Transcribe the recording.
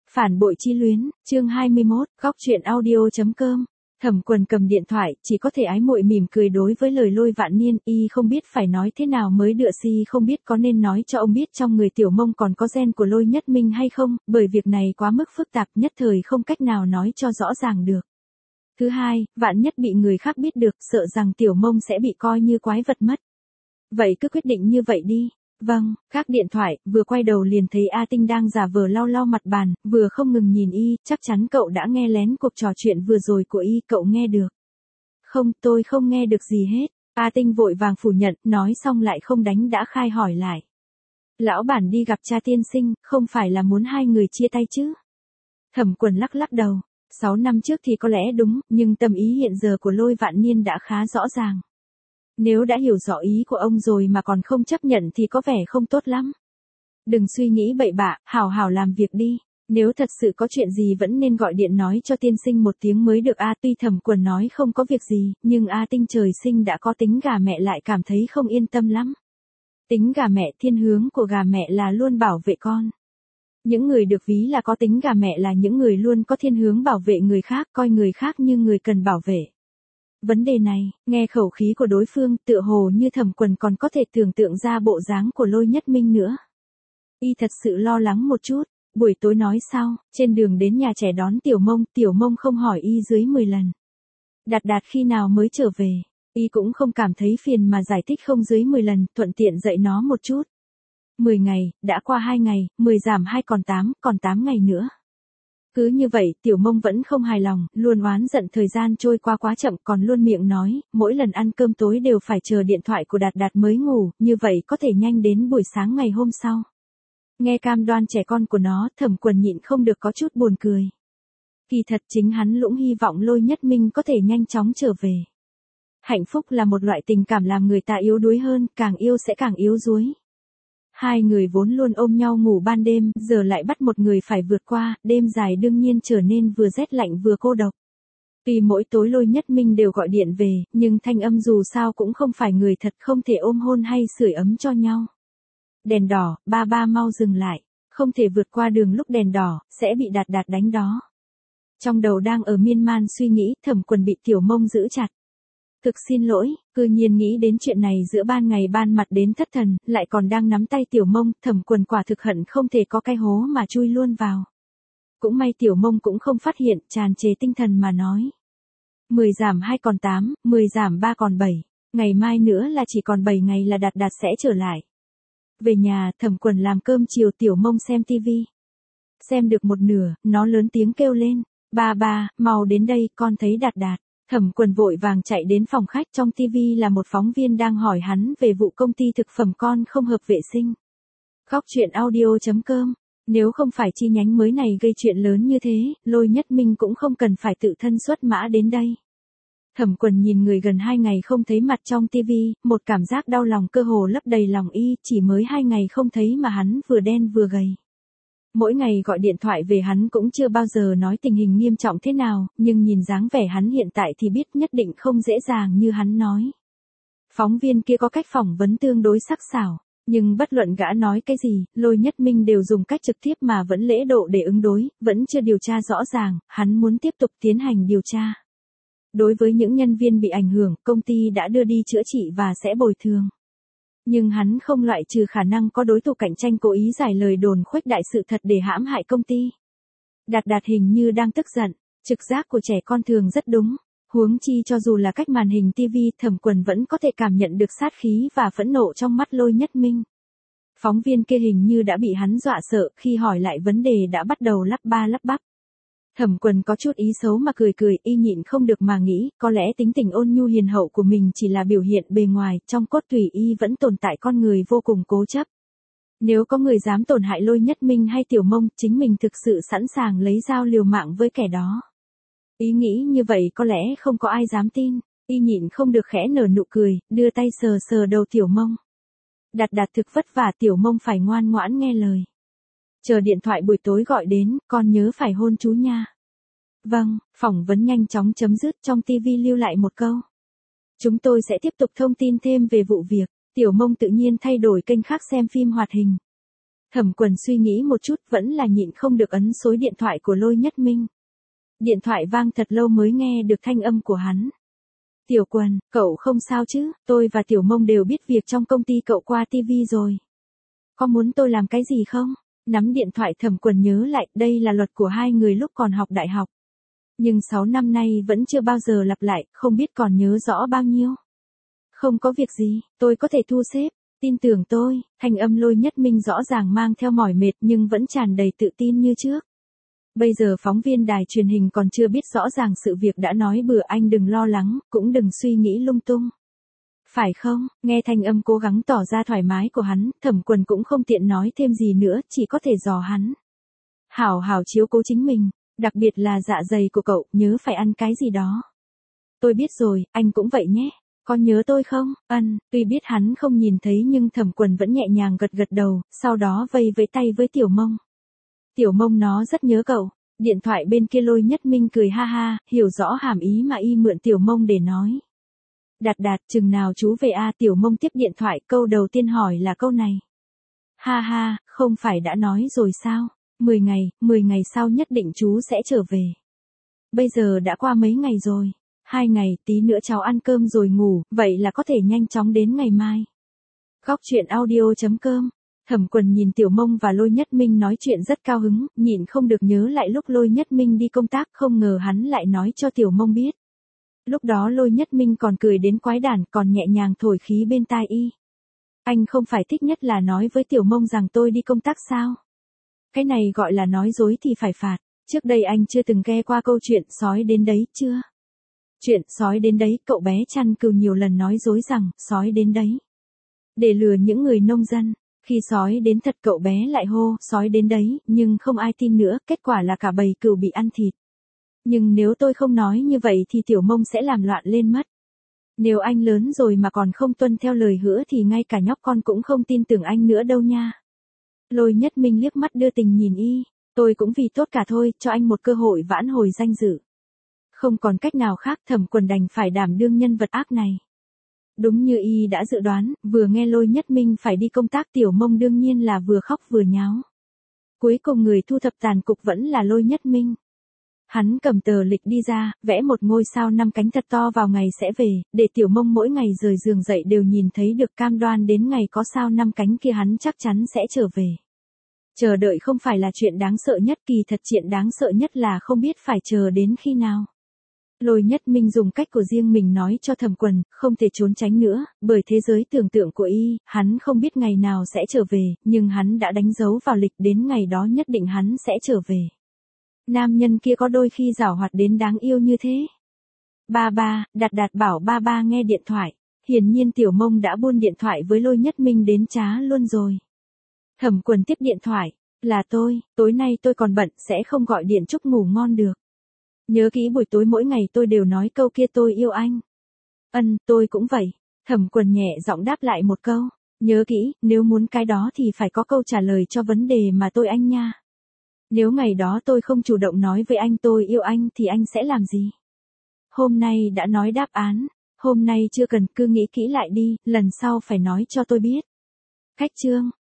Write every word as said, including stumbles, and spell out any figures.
Phản bội chi luyến, chương hai mươi mốt, góc truyện audio chấm com. Thẩm Quần cầm điện thoại, chỉ có thể ái muội mỉm cười đối với lời Lôi Vạn Niên, y không biết phải nói thế nào mới đựa si không biết có nên nói cho ông biết trong người Tiểu Mông còn có gen của Lôi Nhất Minh hay không, bởi việc này quá mức phức tạp, nhất thời không cách nào nói cho rõ ràng được. Thứ hai, vạn nhất bị người khác biết được, sợ rằng Tiểu Mông sẽ bị coi như quái vật mất. Vậy cứ quyết định như vậy đi. Vâng, gác điện thoại, vừa quay đầu liền thấy A Tinh đang giả vờ lau lau mặt bàn, vừa không ngừng nhìn y, chắc chắn cậu đã nghe lén cuộc trò chuyện vừa rồi của y, cậu nghe được. Không, tôi không nghe được gì hết. A Tinh vội vàng phủ nhận, nói xong lại không đánh đã khai hỏi lại. Lão bản đi gặp cha tiên sinh, không phải là muốn hai người chia tay chứ? Thẩm Quần lắc lắc đầu. Sáu năm trước thì có lẽ đúng, nhưng tâm ý hiện giờ của Lôi Vạn Niên đã khá rõ ràng. Nếu đã hiểu rõ ý của ông rồi mà còn không chấp nhận thì có vẻ không tốt lắm. Đừng suy nghĩ bậy bạ, hảo hảo làm việc đi. Nếu thật sự có chuyện gì vẫn nên gọi điện nói cho tiên sinh một tiếng mới được. A Tuy Thẩm Quần nói không có việc gì, nhưng A Tinh trời sinh đã có tính gà mẹ lại cảm thấy không yên tâm lắm. Tính gà mẹ, thiên hướng của gà mẹ là luôn bảo vệ con. Những người được ví là có tính gà mẹ là những người luôn có thiên hướng bảo vệ người khác, coi người khác như người cần bảo vệ. Vấn đề này, nghe khẩu khí của đối phương, tựa hồ như Thẩm Quần còn có thể tưởng tượng ra bộ dáng của Lôi Nhất Minh nữa. Y thật sự lo lắng một chút, buổi tối nói sau, trên đường đến nhà trẻ đón Tiểu Mông, Tiểu Mông không hỏi y dưới mười lần. Đạt Đạt khi nào mới trở về, y cũng không cảm thấy phiền mà giải thích không dưới mười lần, thuận tiện dạy nó một chút. mười ngày, đã qua hai ngày, mười giảm hai còn tám, còn tám ngày nữa. Cứ như vậy, Tiểu Mông vẫn không hài lòng, luôn oán giận thời gian trôi qua quá chậm, còn luôn miệng nói, mỗi lần ăn cơm tối đều phải chờ điện thoại của Đạt Đạt mới ngủ, như vậy có thể nhanh đến buổi sáng ngày hôm sau. Nghe cam đoan trẻ con của nó, Thẩm Quần nhịn không được có chút buồn cười. Kỳ thật chính hắn lũng hy vọng Lôi Nhất Minh có thể nhanh chóng trở về. Hạnh phúc là một loại tình cảm làm người ta yếu đuối hơn, càng yêu sẽ càng yếu đuối. Hai người vốn luôn ôm nhau ngủ ban đêm, giờ lại bắt một người phải vượt qua, đêm dài đương nhiên trở nên vừa rét lạnh vừa cô độc. Tuy mỗi tối Lôi Nhất Minh đều gọi điện về, nhưng thanh âm dù sao cũng không phải người thật, không thể ôm hôn hay sưởi ấm cho nhau. Đèn đỏ, ba ba mau dừng lại, không thể vượt qua đường lúc đèn đỏ, sẽ bị Đạt Đạt đánh đó. Trong đầu đang ở miên man suy nghĩ, Thẩm Quần bị Tiểu Mông giữ chặt. Thực xin lỗi, cư nhiên nghĩ đến chuyện này giữa ban ngày ban mặt đến thất thần, lại còn đang nắm tay Tiểu Mông, Thẩm Quần quả thực hận không thể có cái hố mà chui luôn vào. Cũng may Tiểu Mông cũng không phát hiện, tràn trề tinh thần mà nói. mười giảm hai còn tám, mười giảm ba còn bảy, ngày mai nữa là chỉ còn bảy ngày là Đạt Đạt sẽ trở lại. Về nhà, Thẩm Quần làm cơm chiều, Tiểu Mông xem tivi. Xem được một nửa, nó lớn tiếng kêu lên, ba ba, mau đến đây, con thấy Đạt Đạt. Thẩm Quần vội vàng chạy đến phòng khách, trong tivi là một phóng viên đang hỏi hắn về vụ công ty thực phẩm con không hợp vệ sinh. Góc truyện audio chấm com. Nếu không phải chi nhánh mới này gây chuyện lớn như thế, Lôi Nhất Minh cũng không cần phải tự thân xuất mã đến đây. Thẩm Quần nhìn người gần hai ngày không thấy mặt trong tivi, một cảm giác đau lòng cơ hồ lấp đầy lòng y, chỉ mới hai ngày không thấy mà hắn vừa đen vừa gầy. Mỗi ngày gọi điện thoại về hắn cũng chưa bao giờ nói tình hình nghiêm trọng thế nào, nhưng nhìn dáng vẻ hắn hiện tại thì biết nhất định không dễ dàng như hắn nói. Phóng viên kia có cách phỏng vấn tương đối sắc sảo, nhưng bất luận gã nói cái gì, Lôi Nhất Minh đều dùng cách trực tiếp mà vẫn lễ độ để ứng đối, vẫn chưa điều tra rõ ràng, hắn muốn tiếp tục tiến hành điều tra. Đối với những nhân viên bị ảnh hưởng, công ty đã đưa đi chữa trị và sẽ bồi thường. Nhưng hắn không loại trừ khả năng có đối thủ cạnh tranh cố ý giải lời đồn khuếch đại sự thật để hãm hại công ty. Đạt Đạt hình như đang tức giận, trực giác của trẻ con thường rất đúng. Huống chi cho dù là cách màn hình tivi, Thẩm Quần vẫn có thể cảm nhận được sát khí và phẫn nộ trong mắt Lôi Nhất Minh. Phóng viên kia hình như đã bị hắn dọa sợ, khi hỏi lại vấn đề đã bắt đầu lắp ba lắp bắp. Thẩm Quần có chút ý xấu mà cười cười, y nhịn không được mà nghĩ, có lẽ tính tình ôn nhu hiền hậu của mình chỉ là biểu hiện bề ngoài, trong cốt tủy y vẫn tồn tại con người vô cùng cố chấp. Nếu có người dám tổn hại Lôi Nhất Minh hay Tiểu Mông, chính mình thực sự sẵn sàng lấy dao liều mạng với kẻ đó. Ý nghĩ như vậy có lẽ không có ai dám tin, y nhịn không được khẽ nở nụ cười, đưa tay sờ sờ đầu Tiểu Mông. Đạt Đạt thực vất vả, Tiểu Mông phải ngoan ngoãn nghe lời. Chờ điện thoại buổi tối gọi đến, con nhớ phải hôn chú nha. Vâng, phỏng vấn nhanh chóng chấm dứt, trong tivi lưu lại một câu. Chúng tôi sẽ tiếp tục thông tin thêm về vụ việc. Tiểu Mông tự nhiên thay đổi kênh khác xem phim hoạt hình. Thẩm Quần suy nghĩ một chút vẫn là nhịn không được ấn số điện thoại của Lôi Nhất Minh. Điện thoại vang thật lâu mới nghe được thanh âm của hắn. Tiểu Quần, cậu không sao chứ, tôi và Tiểu Mông đều biết việc trong công ty cậu qua tivi rồi. Có muốn tôi làm cái gì không? Nắm điện thoại Thẩm Quần nhớ lại, đây là luật của hai người lúc còn học đại học. Nhưng sáu năm nay vẫn chưa bao giờ lặp lại, không biết còn nhớ rõ bao nhiêu. Không có việc gì, tôi có thể thu xếp, tin tưởng tôi, thanh âm Lôi Nhất Minh rõ ràng mang theo mỏi mệt nhưng vẫn tràn đầy tự tin như trước. Bây giờ phóng viên đài truyền hình còn chưa biết rõ ràng sự việc đã nói bừa, anh đừng lo lắng, cũng đừng suy nghĩ lung tung. Phải không? Nghe thanh âm cố gắng tỏ ra thoải mái của hắn, Thẩm Quần cũng không tiện nói thêm gì nữa, chỉ có thể dò hắn. Hảo hảo chiếu cố chính mình, đặc biệt là dạ dày của cậu, nhớ phải ăn cái gì đó. Tôi biết rồi, anh cũng vậy nhé. Có nhớ tôi không? Ân, tuy biết hắn không nhìn thấy nhưng Thẩm Quần vẫn nhẹ nhàng gật gật đầu, sau đó vây vẫy tay với Tiểu Mông. Tiểu Mông nó rất nhớ cậu. Điện thoại bên kia Lôi Nhất Minh cười ha ha, hiểu rõ hàm ý mà y mượn Tiểu Mông để nói. Đạt đạt, chừng nào chú về a? Tiểu Mông tiếp điện thoại, câu đầu tiên hỏi là câu này. Ha ha, không phải đã nói rồi sao? mười ngày, mười ngày sau nhất định chú sẽ trở về. Bây giờ đã qua mấy ngày rồi. Hai ngày, tí nữa cháu ăn cơm rồi ngủ, vậy là có thể nhanh chóng đến ngày mai. Góc truyện audio chấm com. Thẩm Quần nhìn Tiểu Mông và Lôi Nhất Minh nói chuyện rất cao hứng, nhịn không được nhớ lại lúc Lôi Nhất Minh đi công tác, không ngờ hắn lại nói cho Tiểu Mông biết. Lúc đó Lôi Nhất Minh còn cười đến quái đản, còn nhẹ nhàng thổi khí bên tai y. Anh không phải thích nhất là nói với Tiểu Mông rằng tôi đi công tác sao? Cái này gọi là nói dối thì phải phạt. Trước đây anh chưa từng nghe qua câu chuyện sói đến đấy chưa? Chuyện sói đến đấy, cậu bé chăn cừu nhiều lần nói dối rằng sói đến đấy. Để lừa những người nông dân. Khi sói đến thật cậu bé lại hô sói đến đấy, nhưng không ai tin nữa, kết quả là cả bầy cừu bị ăn thịt. Nhưng nếu tôi không nói như vậy thì Tiểu Mông sẽ làm loạn lên mất. Nếu anh lớn rồi mà còn không tuân theo lời hứa thì ngay cả nhóc con cũng không tin tưởng anh nữa đâu nha. Lôi Nhất Minh liếc mắt đưa tình nhìn y, tôi cũng vì tốt cả thôi, cho anh một cơ hội vãn hồi danh dự. Không còn cách nào khác, Thẩm Quần đành phải đảm đương nhân vật ác này. Đúng như y đã dự đoán, vừa nghe Lôi Nhất Minh phải đi công tác Tiểu Mông đương nhiên là vừa khóc vừa nháo. Cuối cùng người thu thập tàn cục vẫn là Lôi Nhất Minh. Hắn cầm tờ lịch đi ra, vẽ một ngôi sao năm cánh thật to vào ngày sẽ về, để Tiểu Mông mỗi ngày rời giường dậy đều nhìn thấy được, cam đoan đến ngày có sao năm cánh kia hắn chắc chắn sẽ trở về. Chờ đợi không phải là chuyện đáng sợ nhất, kỳ thật chuyện đáng sợ nhất là không biết phải chờ đến khi nào. Lôi Nhất Minh dùng cách của riêng mình nói cho Thẩm Quần, không thể trốn tránh nữa, bởi thế giới tưởng tượng của y, hắn không biết ngày nào sẽ trở về, nhưng hắn đã đánh dấu vào lịch, đến ngày đó nhất định hắn sẽ trở về. Nam nhân kia có đôi khi giảo hoạt đến đáng yêu như thế. Ba ba, Đạt Đạt bảo ba ba nghe điện thoại, hiển nhiên Tiểu Mông đã buôn điện thoại với Lôi Nhất Minh đến trá luôn rồi. Thẩm Quần tiếp điện thoại, là tôi, tối nay tôi còn bận, sẽ không gọi điện chúc ngủ ngon được. Nhớ kỹ buổi tối mỗi ngày tôi đều nói câu kia tôi yêu anh. Ân, tôi cũng vậy. Thẩm Quần nhẹ giọng đáp lại một câu. Nhớ kỹ, nếu muốn cái đó thì phải có câu trả lời cho vấn đề mà tôi anh nha. Nếu ngày đó tôi không chủ động nói với anh tôi yêu anh thì anh sẽ làm gì? Hôm nay đã nói đáp án. Hôm nay chưa cần, cứ nghĩ kỹ lại đi, lần sau phải nói cho tôi biết. Cách chương.